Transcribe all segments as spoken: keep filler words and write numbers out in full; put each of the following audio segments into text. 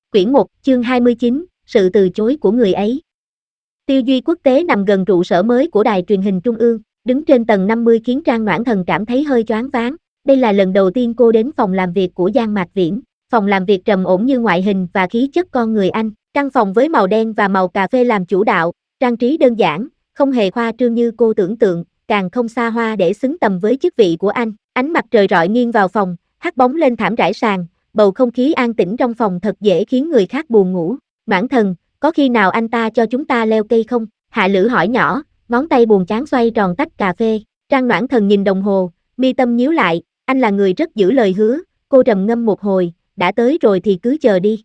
Quyển một, chương hai mươi chín, sự từ chối của người ấy. Tiêu Duy Quốc tế nằm gần trụ sở mới của đài truyền hình trung ương, đứng trên tầng năm mươi khiến Trang Noãn Thần cảm thấy hơi choáng váng. Đây là lần đầu tiên cô đến phòng làm việc của Giang Mạc Viễn. Phòng làm việc trầm ổn như ngoại hình và khí chất con người Anh. Căn phòng với màu đen và màu cà phê làm chủ đạo, trang trí đơn giản, không hề khoa trương như cô tưởng tượng, càng không xa hoa để xứng tầm với chức vị của anh. Ánh mặt trời rọi nghiêng vào phòng, hắt bóng lên thảm trải sàn. Bầu không khí an tĩnh trong phòng thật dễ khiến người khác buồn ngủ. Noãn Thần, có khi nào anh ta cho chúng ta leo cây không? Hạ Lữ hỏi nhỏ, ngón tay buồn chán xoay tròn tách cà phê. Trang Noãn Thần nhìn đồng hồ, mi tâm nhíu lại, anh là người rất giữ lời hứa. Cô trầm ngâm một hồi, đã tới rồi thì cứ chờ đi.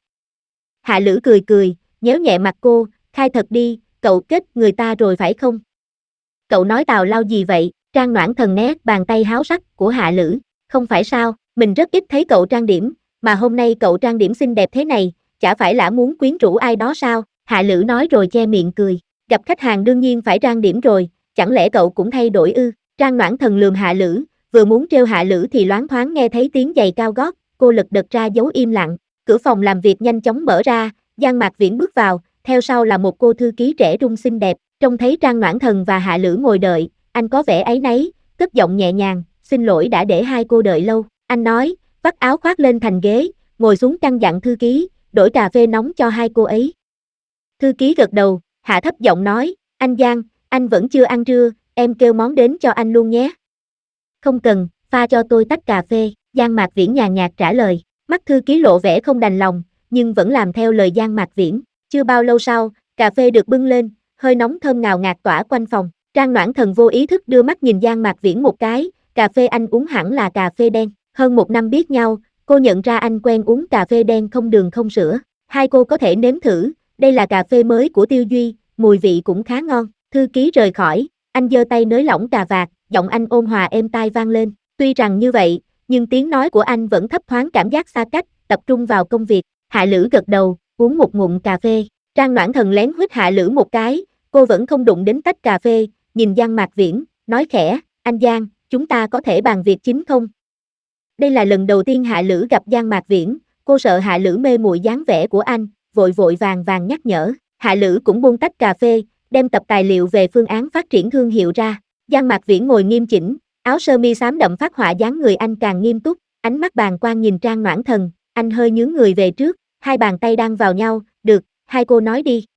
Hạ Lữ cười cười, nhéo nhẹ mặt cô, khai thật đi, cậu kết người ta rồi phải không? Cậu nói tào lao gì vậy? Trang Noãn Thần né bàn tay háo sắc của Hạ Lữ, không phải sao, mình rất ít thấy cậu trang điểm, mà hôm nay cậu trang điểm xinh đẹp thế này, chả phải là muốn quyến rũ ai đó sao? Hạ Lữ nói rồi che miệng cười, gặp khách hàng đương nhiên phải trang điểm rồi, chẳng lẽ cậu cũng thay đổi ư? Trang Noãn Thần lườm Hạ Lữ, vừa muốn trêu Hạ Lữ thì loáng thoáng nghe thấy tiếng giày cao gót, cô lật đật ra dấu im lặng. Cửa phòng làm việc nhanh chóng mở ra, Giang Mạc Viễn bước vào, theo sau là một cô thư ký trẻ trung xinh đẹp. Trông thấy Trang Noãn Thần và Hạ Lữ ngồi đợi, anh có vẻ áy náy, cất giọng nhẹ nhàng, xin lỗi đã để hai cô đợi lâu. Anh nói, vắt áo khoác lên thành ghế, ngồi xuống căn dặn thư ký, đổi cà phê nóng cho hai cô ấy. Thư ký gật đầu, hạ thấp giọng nói, anh Giang, anh vẫn chưa ăn trưa, em kêu món đến cho anh luôn nhé. Không cần, pha cho tôi tách cà phê, Giang Mạc Viễn nhàn nhạt trả lời. Mắt thư ký lộ vẻ không đành lòng, nhưng vẫn làm theo lời Giang Mạc Viễn. Chưa bao lâu sau, cà phê được bưng lên, hơi nóng thơm ngào ngạt tỏa quanh phòng. Trang Noãn Thần vô ý thức đưa mắt nhìn Giang Mạc Viễn một cái, cà phê anh uống hẳn là cà phê đen. Hơn một năm biết nhau, cô nhận ra anh quen uống cà phê đen không đường không sữa. Hai cô có thể nếm thử, đây là cà phê mới của Tiêu Duy, mùi vị cũng khá ngon. Thư ký rời khỏi, anh giơ tay nới lỏng cà vạt, giọng anh ôn hòa êm tai vang lên. Tuy rằng như vậy, nhưng tiếng nói của anh vẫn thấp thoáng cảm giác xa cách, tập trung vào công việc. Hạ Lữ gật đầu, uống một ngụm cà phê. Trang Noãn Thần lén huýt Hạ Lữ một cái, cô vẫn không đụng đến tách cà phê, nhìn Giang Mạc Viễn, nói khẽ, anh Giang, chúng ta có thể bàn việc chính không? Đây là lần đầu tiên Hạ Lữ gặp Giang Mạc Viễn, cô sợ Hạ Lữ mê muội dáng vẻ của anh, vội vội vàng vàng nhắc nhở. Hạ Lữ cũng buông tách cà phê, đem tập tài liệu về phương án phát triển thương hiệu ra. Giang Mạc Viễn ngồi nghiêm chỉnh, áo sơ mi xám đậm phát họa dáng người anh càng nghiêm túc, ánh mắt bàng quan nhìn Trang Noãn Thần, anh hơi nhướng người về trước, hai bàn tay đang vào nhau, được, hai cô nói đi.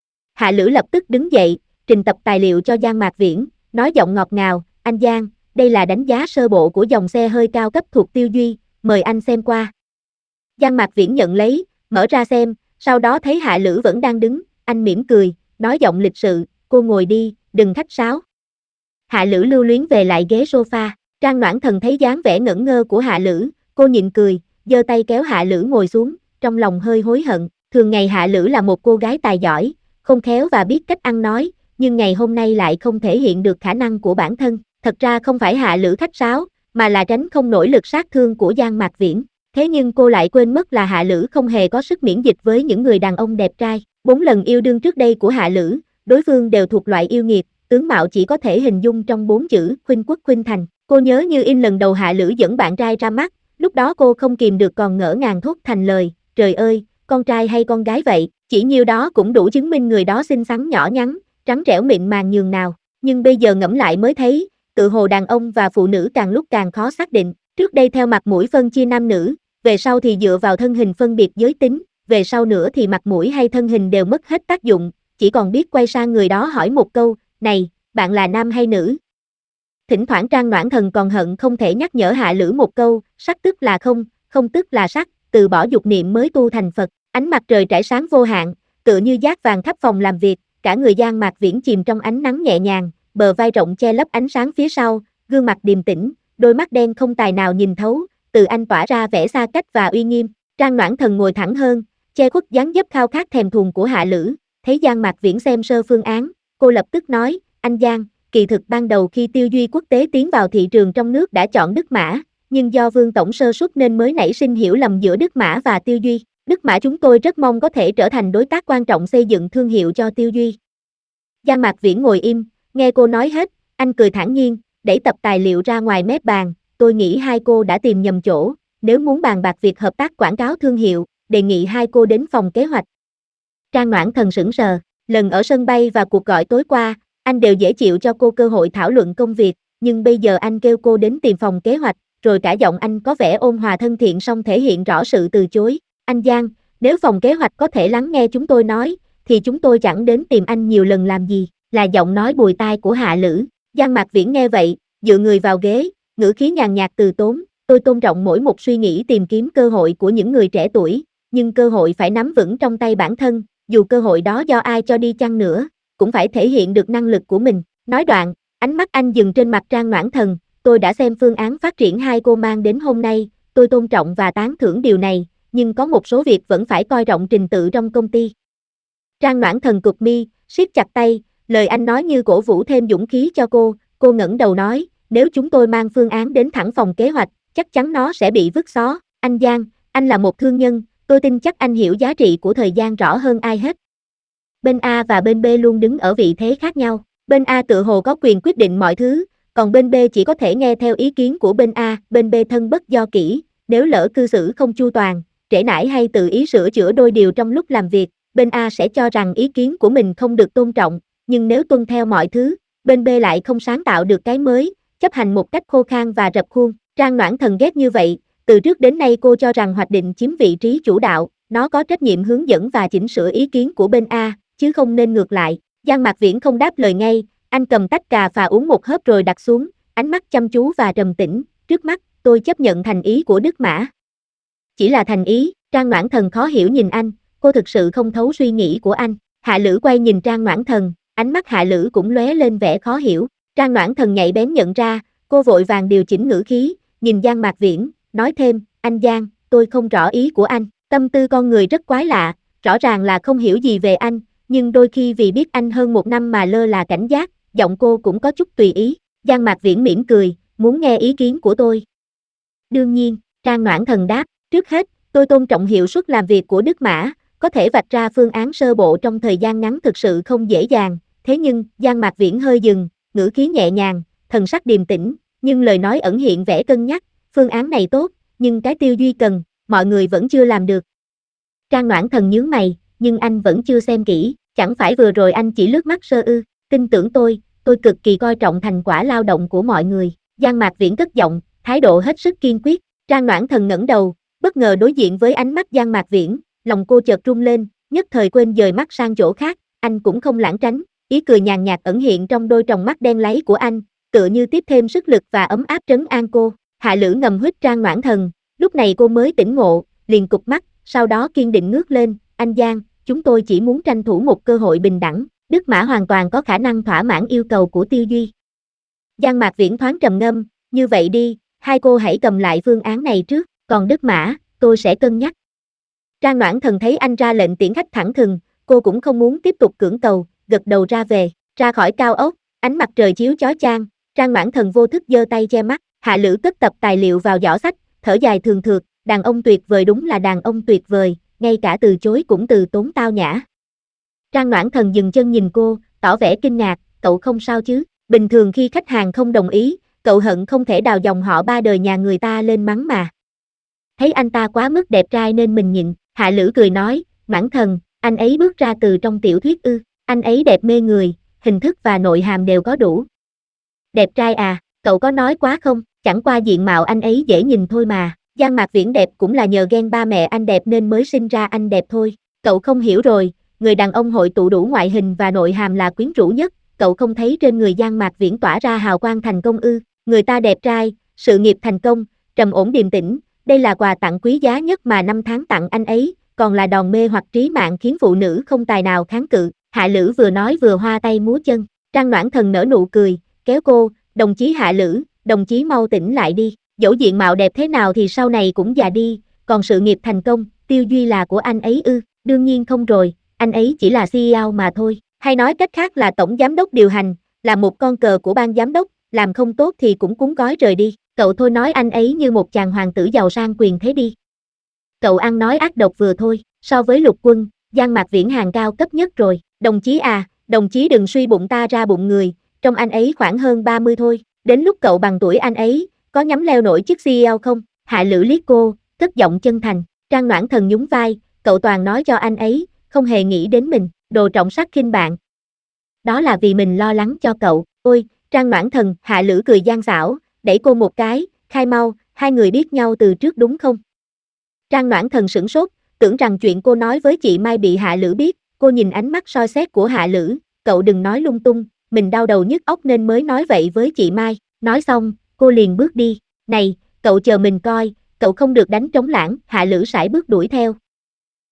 Hạ Lữ lập tức đứng dậy, trình tập tài liệu cho Giang Mạc Viễn, nói giọng ngọt ngào, anh Giang, đây là đánh giá sơ bộ của dòng xe hơi cao cấp thuộc Tiêu Duy, mời anh xem qua. Giang Mạc Viễn nhận lấy, mở ra xem, sau đó thấy Hạ Lữ vẫn đang đứng, anh mỉm cười, nói giọng lịch sự, cô ngồi đi, đừng khách sáo. Hạ Lữ lưu luyến về lại ghế sofa, Trang Noãn Thần thấy dáng vẻ ngẩn ngơ của Hạ Lữ, cô nhịn cười, giơ tay kéo Hạ Lữ ngồi xuống, trong lòng hơi hối hận, thường ngày Hạ Lữ là một cô gái tài giỏi, không khéo và biết cách ăn nói, nhưng ngày hôm nay lại không thể hiện được khả năng của bản thân. Thật ra không phải Hạ Lữ khách sáo, mà là tránh không nổi lực sát thương của Giang Mạc Viễn. Thế nhưng cô lại quên mất là Hạ Lữ không hề có sức miễn dịch với những người đàn ông đẹp trai. Bốn lần yêu đương trước đây của Hạ Lữ, đối phương đều thuộc loại yêu nghiệt, tướng mạo chỉ có thể hình dung trong bốn chữ khuynh quốc khuynh thành. Cô nhớ như in lần đầu Hạ Lữ dẫn bạn trai ra mắt, lúc đó cô không kìm được còn ngỡ ngàng thốt thành lời, trời ơi, con trai hay con gái vậy, chỉ nhiêu đó cũng đủ chứng minh người đó xinh xắn nhỏ nhắn, trắng trẻo mịn màng nhường nào. Nhưng bây giờ ngẫm lại mới thấy, tự hồ đàn ông và phụ nữ càng lúc càng khó xác định, trước đây theo mặt mũi phân chia nam nữ, về sau thì dựa vào thân hình phân biệt giới tính, về sau nữa thì mặt mũi hay thân hình đều mất hết tác dụng, chỉ còn biết quay sang người đó hỏi một câu, này, bạn là nam hay nữ? Thỉnh thoảng Trang Noãn Thần còn hận không thể nhắc nhở Hạ Lữ một câu, sắc tức là không, không tức là sắc, từ bỏ dục niệm mới tu thành Phật. Ánh mặt trời trải sáng vô hạn, tựa như dát vàng khắp phòng làm việc, cả người Giang Mạc Viễn chìm trong ánh nắng nhẹ nhàng, bờ vai rộng che lấp ánh sáng phía sau, gương mặt điềm tĩnh, đôi mắt đen không tài nào nhìn thấu, từ anh tỏa ra vẻ xa cách và uy nghiêm. Trang Noãn Thần ngồi thẳng hơn, che khuất dáng dấp khao khát thèm thuồng của Hạ Lữ, thấy Giang Mạc Viễn xem sơ phương án, cô lập tức nói, anh Giang, kỳ thực ban đầu khi Tiêu Duy Quốc tế tiến vào thị trường trong nước đã chọn Đức Mã, nhưng do Vương tổng sơ suất nên mới nảy sinh hiểu lầm giữa Đức Mã và Tiêu Duy. Đức Mã chúng tôi rất mong có thể trở thành đối tác quan trọng xây dựng thương hiệu cho Tiêu Duy. Giang Mạc Viễn ngồi im, nghe cô nói hết, anh cười thản nhiên, đẩy tập tài liệu ra ngoài mép bàn, tôi nghĩ hai cô đã tìm nhầm chỗ, nếu muốn bàn bạc việc hợp tác quảng cáo thương hiệu, đề nghị hai cô đến phòng kế hoạch. Trang Noãn Thần sững sờ, lần ở sân bay và cuộc gọi tối qua, anh đều dễ chịu cho cô cơ hội thảo luận công việc, nhưng bây giờ anh kêu cô đến tìm phòng kế hoạch, rồi cả giọng anh có vẻ ôn hòa thân thiện song thể hiện rõ sự từ chối. Anh Giang, nếu phòng kế hoạch có thể lắng nghe chúng tôi nói, thì chúng tôi chẳng đến tìm anh nhiều lần làm gì, là giọng nói bùi tai của Hạ Lữ. Giang Mạc Viễn nghe vậy, dựa người vào ghế, ngữ khí nhàn nhạt từ tốn, tôi tôn trọng mỗi một suy nghĩ tìm kiếm cơ hội của những người trẻ tuổi, nhưng cơ hội phải nắm vững trong tay bản thân, dù cơ hội đó do ai cho đi chăng nữa, cũng phải thể hiện được năng lực của mình. Nói đoạn, ánh mắt anh dừng trên mặt Trang Noãn Thần, tôi đã xem phương án phát triển hai cô mang đến hôm nay, tôi tôn trọng và tán thưởng điều này, nhưng có một số việc vẫn phải coi trọng trình tự trong công ty. Trang Noãn Thần cụp mi, siết chặt tay, lời anh nói như cổ vũ thêm dũng khí cho cô, cô ngẩng đầu nói, nếu chúng tôi mang phương án đến thẳng phòng kế hoạch, chắc chắn nó sẽ bị vứt xó. Anh Giang, anh là một thương nhân, tôi tin chắc anh hiểu giá trị của thời gian rõ hơn ai hết. Bên A và bên B luôn đứng ở vị thế khác nhau, bên A tự hồ có quyền quyết định mọi thứ, còn bên B chỉ có thể nghe theo ý kiến của bên A, bên B thân bất do kỹ, nếu lỡ cư xử không chu toàn, trễ nải hay tự ý sửa chữa đôi điều trong lúc làm việc, bên A sẽ cho rằng ý kiến của mình không được tôn trọng, nhưng nếu tuân theo mọi thứ, bên B lại không sáng tạo được cái mới, chấp hành một cách khô khan và rập khuôn. Trang Noãn Thần ghét như vậy, từ trước đến nay cô cho rằng hoạch định chiếm vị trí chủ đạo, nó có trách nhiệm hướng dẫn và chỉnh sửa ý kiến của bên A, chứ không nên ngược lại. Giang Mạc Viễn không đáp lời ngay, anh cầm tách cà phà uống một hớp rồi đặt xuống, ánh mắt chăm chú và trầm tĩnh, trước mắt, tôi chấp nhận thành ý của Đức Mã. Chỉ là thành ý, Trang Noãn Thần khó hiểu nhìn anh, cô thực sự không thấu suy nghĩ của anh. Hạ Lữ quay nhìn Trang Noãn Thần, ánh mắt Hạ Lữ cũng lóe lên vẻ khó hiểu. Trang Noãn Thần nhạy bén nhận ra, cô vội vàng điều chỉnh ngữ khí, nhìn Giang Mạc Viễn, nói thêm, anh Giang, tôi không rõ ý của anh, tâm tư con người rất quái lạ, rõ ràng là không hiểu gì về anh, nhưng đôi khi vì biết anh hơn một năm mà lơ là cảnh giác, giọng cô cũng có chút tùy ý. Giang Mạc Viễn mỉm cười, muốn nghe ý kiến của tôi. Đương nhiên, Trang Noãn Thần đáp, trước hết, tôi tôn trọng hiệu suất làm việc của Đức Mã, có thể vạch ra phương án sơ bộ trong thời gian ngắn thực sự không dễ dàng, thế nhưng, Giang Mạc Viễn hơi dừng, ngữ khí nhẹ nhàng, thần sắc điềm tĩnh, nhưng lời nói ẩn hiện vẻ cân nhắc, phương án này tốt, nhưng cái Tiêu Duy cần, mọi người vẫn chưa làm được. Trang Noãn Thần nhướng mày, nhưng anh vẫn chưa xem kỹ, chẳng phải vừa rồi anh chỉ lướt mắt sơ ư, tin tưởng tôi, tôi cực kỳ coi trọng thành quả lao động của mọi người. Giang Mạc Viễn cất giọng, thái độ hết sức kiên quyết. Trang Noãn Thần ngẩng đầu, bất ngờ đối diện với ánh mắt Giang Mạc Viễn, lòng cô chợt rung lên, nhất thời quên dời mắt sang chỗ khác, anh cũng không lảng tránh, ý cười nhàn nhạt ẩn hiện trong đôi tròng mắt đen láy của anh, tựa như tiếp thêm sức lực và ấm áp trấn an cô. Hạ Lữ ngầm huýt Trang Noãn Thần, lúc này cô mới tỉnh ngộ, liền cụp mắt, sau đó kiên định ngước lên, anh Giang, chúng tôi chỉ muốn tranh thủ một cơ hội bình đẳng, Đức Mã hoàn toàn có khả năng thỏa mãn yêu cầu của Tiêu Duy. Giang Mạc Viễn thoáng trầm ngâm, như vậy đi, hai cô hãy cầm lại phương án này trước, còn Đức Mã, tôi sẽ cân nhắc. Trang Noãn Thần thấy anh ra lệnh tiễn khách thẳng thừng, cô cũng không muốn tiếp tục cưỡng cầu, gật đầu ra về, ra khỏi cao ốc, ánh mặt trời chiếu chói chang, Trang Noãn Thần vô thức giơ tay che mắt, Hạ Lữ cất tập tài liệu vào giỏ sách, thở dài thường thượt, đàn ông tuyệt vời đúng là đàn ông tuyệt vời, ngay cả từ chối cũng từ tốn tao nhã. Trang Noãn Thần dừng chân nhìn cô, tỏ vẻ kinh ngạc, cậu không sao chứ, bình thường khi khách hàng không đồng ý, cậu hận không thể đào dòng họ ba đời nhà người ta lên mắng mà. Thấy anh ta quá mức đẹp trai nên mình nhịn, Hạ Lữ cười nói, Noãn Thần, anh ấy bước ra từ trong tiểu thuyết ư, anh ấy đẹp mê người, hình thức và nội hàm đều có đủ. Đẹp trai à, cậu có nói quá không, chẳng qua diện mạo anh ấy dễ nhìn thôi mà, Giang Mạc Viễn đẹp cũng là nhờ ghen ba mẹ anh đẹp nên mới sinh ra anh đẹp thôi, cậu không hiểu rồi, người đàn ông hội tụ đủ ngoại hình và nội hàm là quyến rũ nhất, cậu không thấy trên người Giang Mạc Viễn tỏa ra hào quang thành công ư, người ta đẹp trai, sự nghiệp thành công, trầm ổn điềm tĩnh, đây là quà tặng quý giá nhất mà năm tháng tặng anh ấy, còn là đòn mê hoặc trí mạng khiến phụ nữ không tài nào kháng cự. Hạ Lữ vừa nói vừa hoa tay múa chân, Trang Noãn Thần nở nụ cười, kéo cô, đồng chí Hạ Lữ, đồng chí mau tỉnh lại đi, dẫu diện mạo đẹp thế nào thì sau này cũng già đi, còn sự nghiệp thành công, Tiêu Duy là của anh ấy ư, đương nhiên không rồi, anh ấy chỉ là xê e ô mà thôi, hay nói cách khác là tổng giám đốc điều hành, là một con cờ của ban giám đốc, làm không tốt thì cũng cuốn gói rời đi, cậu thôi nói anh ấy như một chàng hoàng tử giàu sang quyền thế đi. Cậu ăn nói ác độc vừa thôi, so với Lục Quân, Giang Mạc Viễn hàng cao cấp nhất rồi, đồng chí à, đồng chí đừng suy bụng ta ra bụng người, trong anh ấy khoảng hơn ba mươi thôi, đến lúc cậu bằng tuổi anh ấy, có nhắm leo nổi chức xê e ô không? Hạ Lữ liếc cô, cất giọng chân thành, Trang Noãn Thần nhún vai, cậu toàn nói cho anh ấy, không hề nghĩ đến mình, đồ trọng sắc khinh bạn. Đó là vì mình lo lắng cho cậu, ôi, Trang Noãn Thần, Hạ Lữ cười gian xảo, đẩy cô một cái, khai mau, hai người biết nhau từ trước đúng không? Trang Noãn Thần sửng sốt, tưởng rằng chuyện cô nói với chị Mai bị Hạ Lữ biết, cô nhìn ánh mắt soi xét của Hạ Lữ, cậu đừng nói lung tung, mình đau đầu nhức óc nên mới nói vậy với chị Mai, nói xong, cô liền bước đi, này, cậu chờ mình coi, cậu không được đánh trống lãng, Hạ Lữ sải bước đuổi theo,